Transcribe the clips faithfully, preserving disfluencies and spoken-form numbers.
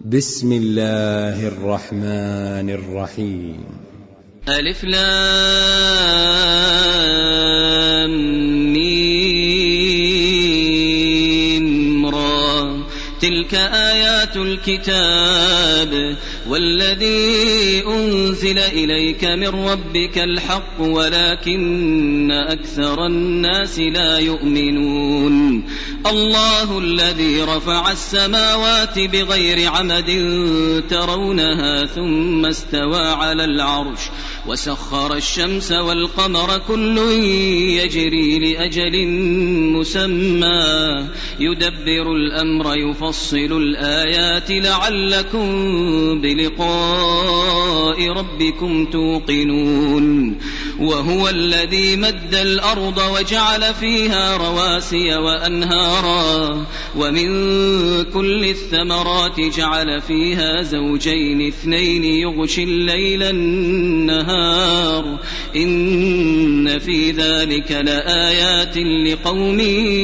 بسم الله الرحمن الرحيم. ألف لام ميم را، تلك آيات الكتاب والذي أنزل إليك من ربك الحق ولكن أكثر الناس لا يؤمنون. الله الذي رفع السماوات بغير عمد ترونها ثم استوى على العرش وسخر الشمس والقمر كل يجري لأجل مسمى يدبر الأمر يفصل الآيات لعلكم بلقاء ربكم توقنون. وهو الذي مد الأرض وجعل فيها رواسي وأنهارا ومن كل الثمرات جعل فيها زوجين اثنين يغشي الليل النهار إن في ذلك لآيات لقوم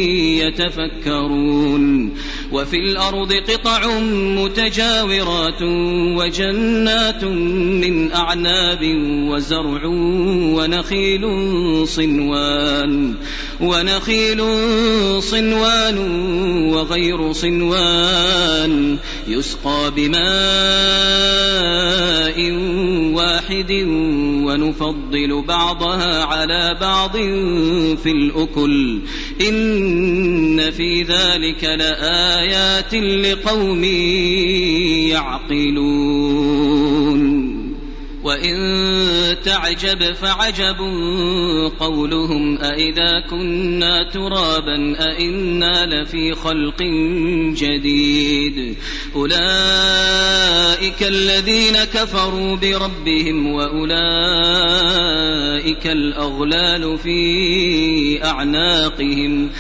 يتفكرون. وفي الأرض قطع متجاورات وجنات من أعناب وزرع ونخيل صنوان ونخيل صنوان وغير صنوان يسقى بماء واحد ونفضل بعضها على بعض في الأكل إن في ذلك لآيات لقوم يعقلون. وإن تعجب فعجب قولهم أإذا كنا ترابا أإنا لفي خلق جديد أولئك الذين كفروا بربهم وأولئك الأغلال في أعناقهم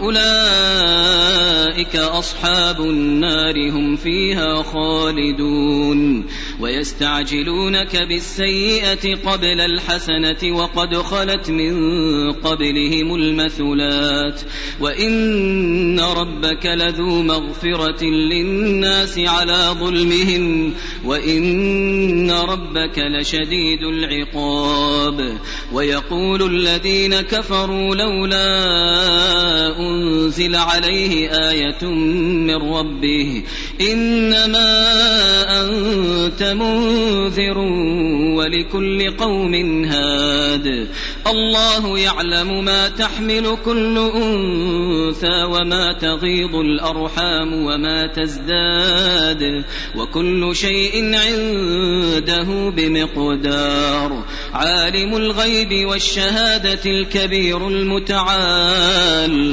وأولئك أصحاب النار هم فيها خالدون. ويستعجلونك بالسيئة قبل الحسنة وقد خلت من قبلهم المثلات وإن ربك لذو مغفرة للناس على ظلمهم وإن ربك لشديد العقاب. ويقول الذين كفروا لولا أنزل عليه آية من ربه إنما أنت منذر ولكل قوم هاد الله يعلم ما تحمل كل أنثى وما تغيض الأرحام وما تزداد وكل شيء عنده بمقدار. عالم الغيب والشهادة الكبير المتعال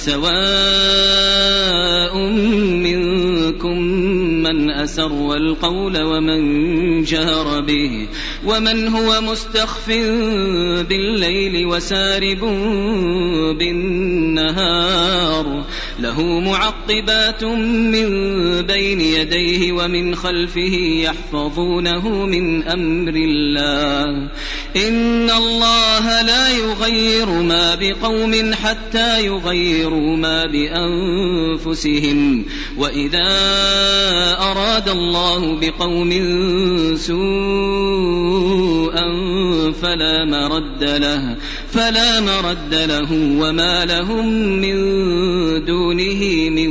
سواء منكم من أسر القول ومن جهر به ومن هو مستخف بالليل وسارب بالنهار له معقبات من بين يديه ومن خلفه يحفظونه من أمر الله إن الله لا يغير ما بقوم حتى يغيروا ما بأنفسهم وإذا أراد الله بقوم سوءا فلا مرد له فلا مرد له وما لهم من دونه من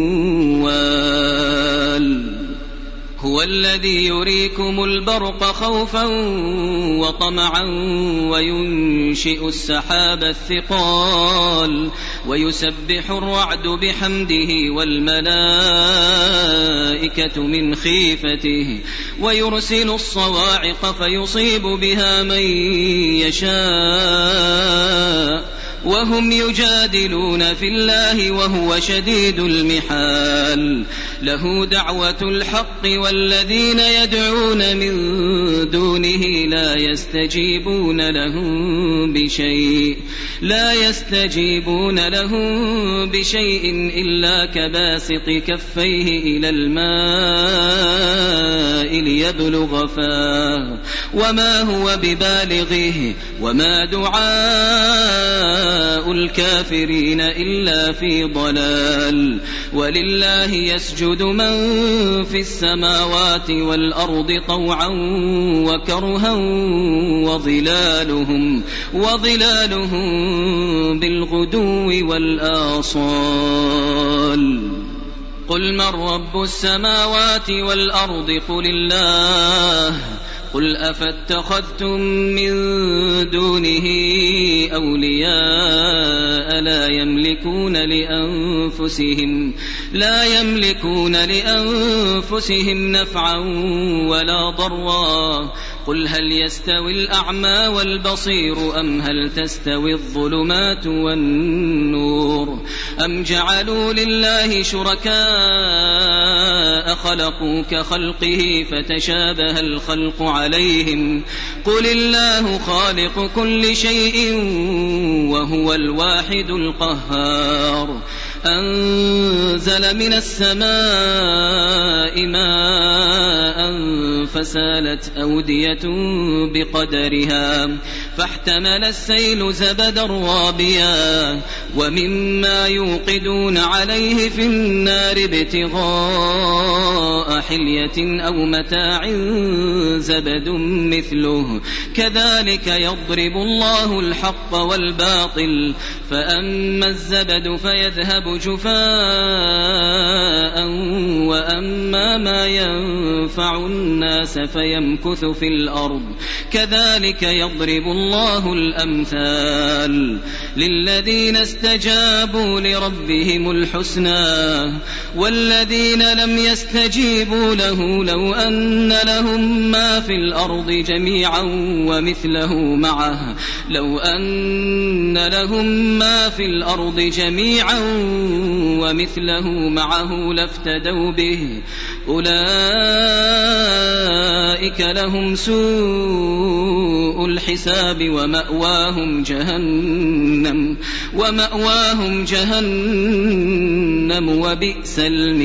وال. هو الذي يريكم البرق خوفا وطمعا وينشئ السحاب الثقال ويسبح الرعد بحمده والملائكة من خيفته ويرسل الصواعق فيصيب بها من يشاء وهم يجادلون في الله وهو شديد المحال. له دعوة الحق والذين يدعون من دونه لا يستجيبون لهم بشيء لا يستجيبون لهم بشيء إلا كباسط كفيه إلى الماء ليبلغ فاه وما هو ببالغه وما دعاء الكافرين إلا في ضلال ولله يسجد من في السماوات والأرض طوعا وكرها وظلالهم, وظلالهم بالغدو والآصال قل من رب السماوات والأرض قل الله قل أفاتخذتم من دونه أولياء لا يملكون لأنفسهم لا يملكون لأنفسهم نفعا ولا ضرا قل هل يستوي الأعمى والبصير أم هل تستوي الظلمات والنور أم جعلوا لله شركاء خلقوا كخلقه فتشابه الخلق عليهم قل الله خالق كل شيء وهو الواحد القهار أنزل من السماء ماء فسالت أودية بقدرها فاحتمل السيل زبدا رابيا ومما يوقدون عليه في النار ابتغاء حلية أو متاع زبد مثله كذلك يضرب الله الحق والباطل فأما الزبد فيذهب جفاء وأما ما ينفع الناس فيمكث في الأرض كذلك يضرب الله الأمثال للذين استجابوا لربهم الحسنى والذين لم يستجيبوا له لو أن لهم ما في الأرض جميعا ومثله معه لو أن لهم ما في الأرض جميعا ومثله معه لافتدوا به أولئك لهم سوء الحساب ومأواهم جهنم ومأواهم جهنم وبئس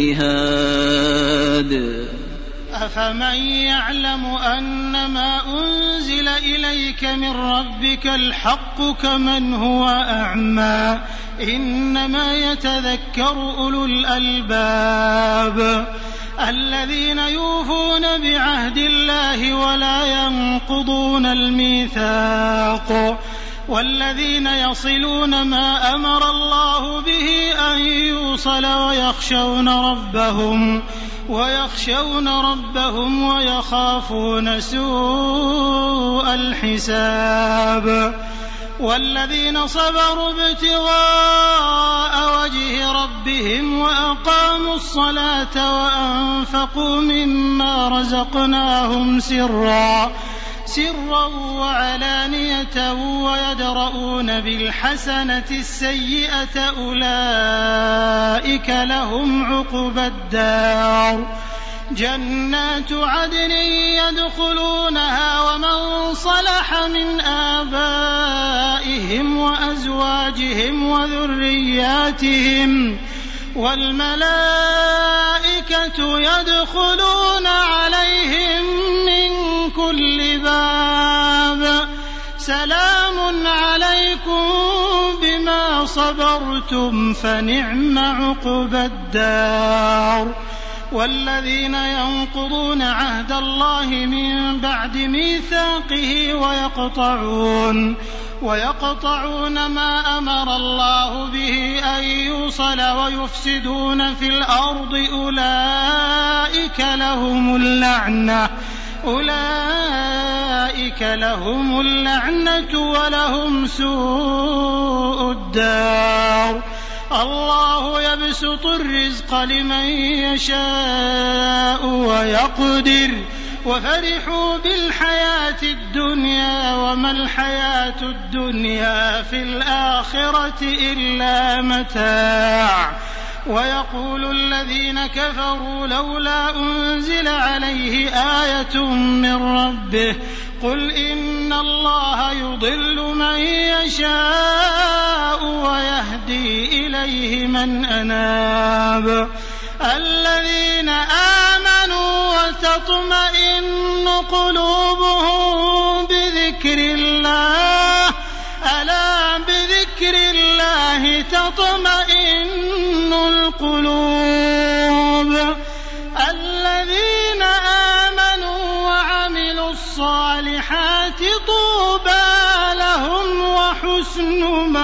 المهاد أفمن يعلم أنما أنزل إليك من ربك الحق كمن هو أعمى إنما يتذكر أولو الألباب الذين يوفون بعهد الله ولا ينقضون الميثاق والذين يصلون ما أمر الله به أن يوصل ويخشون ربهم ويخشون ربهم ويخافون سوء الحساب والذين صبروا ابتغاء وجه ربهم وأقاموا الصلاة وأنفقوا مما رزقناهم سرا سرا وعلانية ويدرؤون بالحسنة السيئة أولئك لهم عقبى الدار جنات عدن يدخلونها ومن صلح من آبائهم وأزواجهم وذرياتهم والملائكة يدخلون عليهم من كل باب سلام عليكم بما صبرتم فنعم عقبى الدار والذين ينقضون عهد الله من بعد ميثاقه ويقطعون ويقطعون ما أمر الله به أن يوصل ويفسدون في الأرض أولئك لهم اللعنة أولئك لهم اللعنة ولهم سوء الدار الله يبسط الرزق لمن يشاء ويقدر وفرحوا بالحياة الدنيا وما الحياة الدنيا في الآخرة إلا متاع ويقول الذين كفروا لولا أنزل عليه آية من ربه قل إن الله يضل من يشاء ويهدي إليه من أناب الذين آمنوا تطمئن قلوبهم بذكر الله ألا بذكر الله تطمئن القلوب الذين آمنوا وعملوا الصالحات طوبى لهم وحسن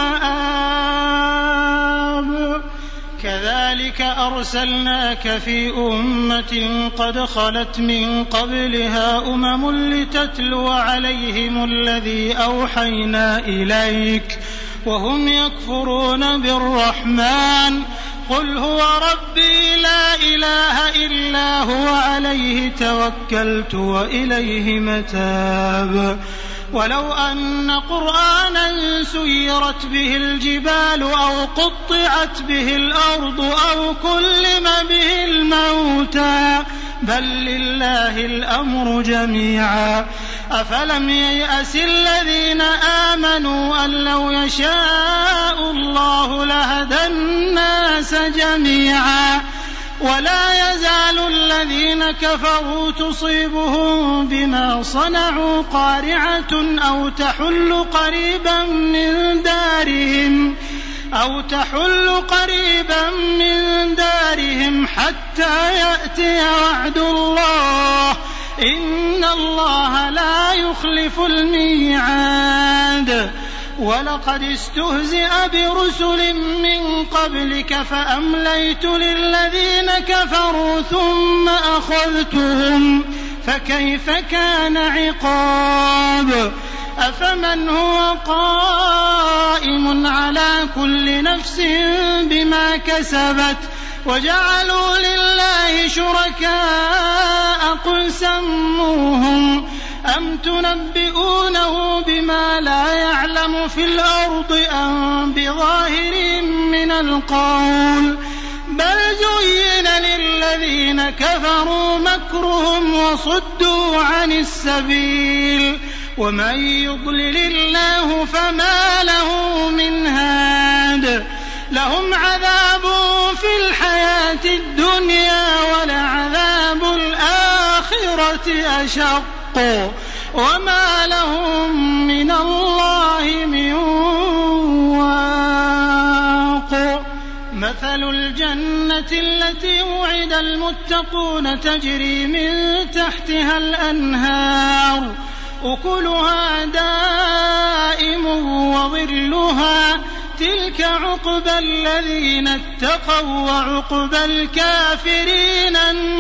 مآب كذلك أرسلناك في أمة قد خلت من قبلها أمم لتتلو عليهم الذي أوحينا إليك وهم يكفرون بالرحمن قل هو ربي لا إله إلا هو عليه توكلت وإليه متاب ولو أن قرآنا سيرت به الجبال أو قطعت به الأرض أو كلم به الموتى بل لله الأمر جميعا أفلم ييأس الذين آمنوا أن لو يشاء الله لهدى الناس جميعا ولا يزال الذين كفروا تصيبهم بما صنعوا قارعة أو تحل قريبا من دارهم أو تحل قريبا من دارهم حتى يأتي وعد الله إن الله لا يخلف الميعاد ولقد استهزئ برسل من قبلك فأمليت للذين كفروا ثم أخذتهم فكيف كان عقاب أفمن هو قائم على كل نفس بما كسبت وجعلوا لله شركاء قل سموهم أم تنبئونه بما لا يعلم في الأرض أم بظاهر من القول بل زين للذين كفروا مكرهم وصدوا عن السبيل ومن يضلل الله فما له من هاد لهم عذاب في الحياة الدنيا ولعذاب الآخرة أشق وما لهم من الله من واق مثل الجنة التي وعد المتقون تجري من تحتها الأنهار أكلها دائم وظلها تلك عقبى الذين اتقوا وعقبى الكافرين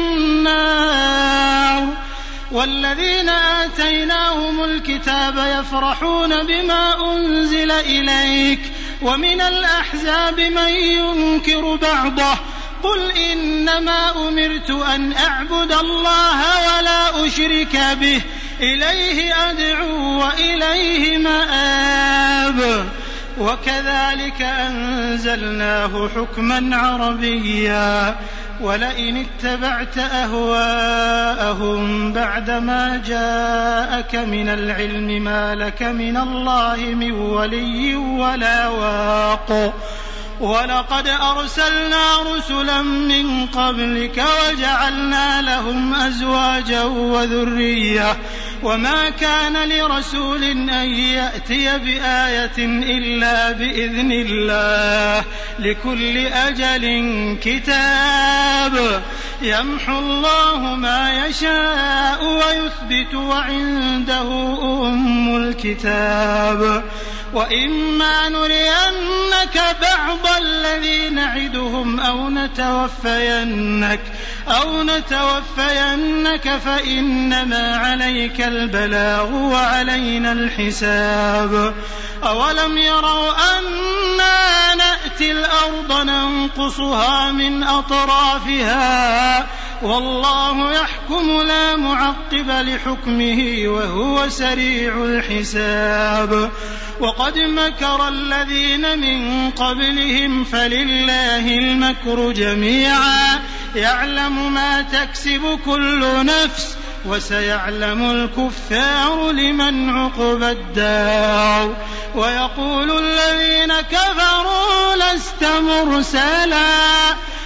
النار والذين آتيناهم الكتاب يفرحون بما أنزل إليك ومن الأحزاب من ينكر بعضه قل إنما أمرت أن أعبد الله ولا أشرك به إليه أدعو وإليه مآب وكذلك أنزلناه حكما عربيا ولئن اتبعت أهواءهم بعدما جاءك من العلم ما لك من الله من ولي ولا واق ولقد أرسلنا رسلا من قبلك وجعلنا لهم أزواجا وذرية وما كان لرسول أن يأتي بآية إلا بإذن الله لكل أجل كتاب يمحو الله ما يشاء ويثبت وعنده أم الكتاب وإما نرينك بعض الذي نعدهم أو نتوفينك أو نتوفينك فإنما عليك البلاغ وعلينا الحساب أولم يروا أنا نأتي الأرض ننقصها من أطرافها والله يحكم لا معقب لحكمه وهو سريع الحساب وقد مكر الذين من قبلهم فلله المكر جميعا يعلم ما تكسب كل نفس وسيعلم الكفار لمن عقبى الدار ويقول الذين كفروا لست مرسلا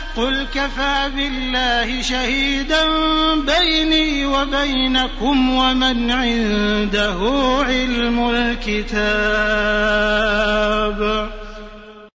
قل كفى بالله شهيدا بيني وبينكم ومن عنده علم الكتاب.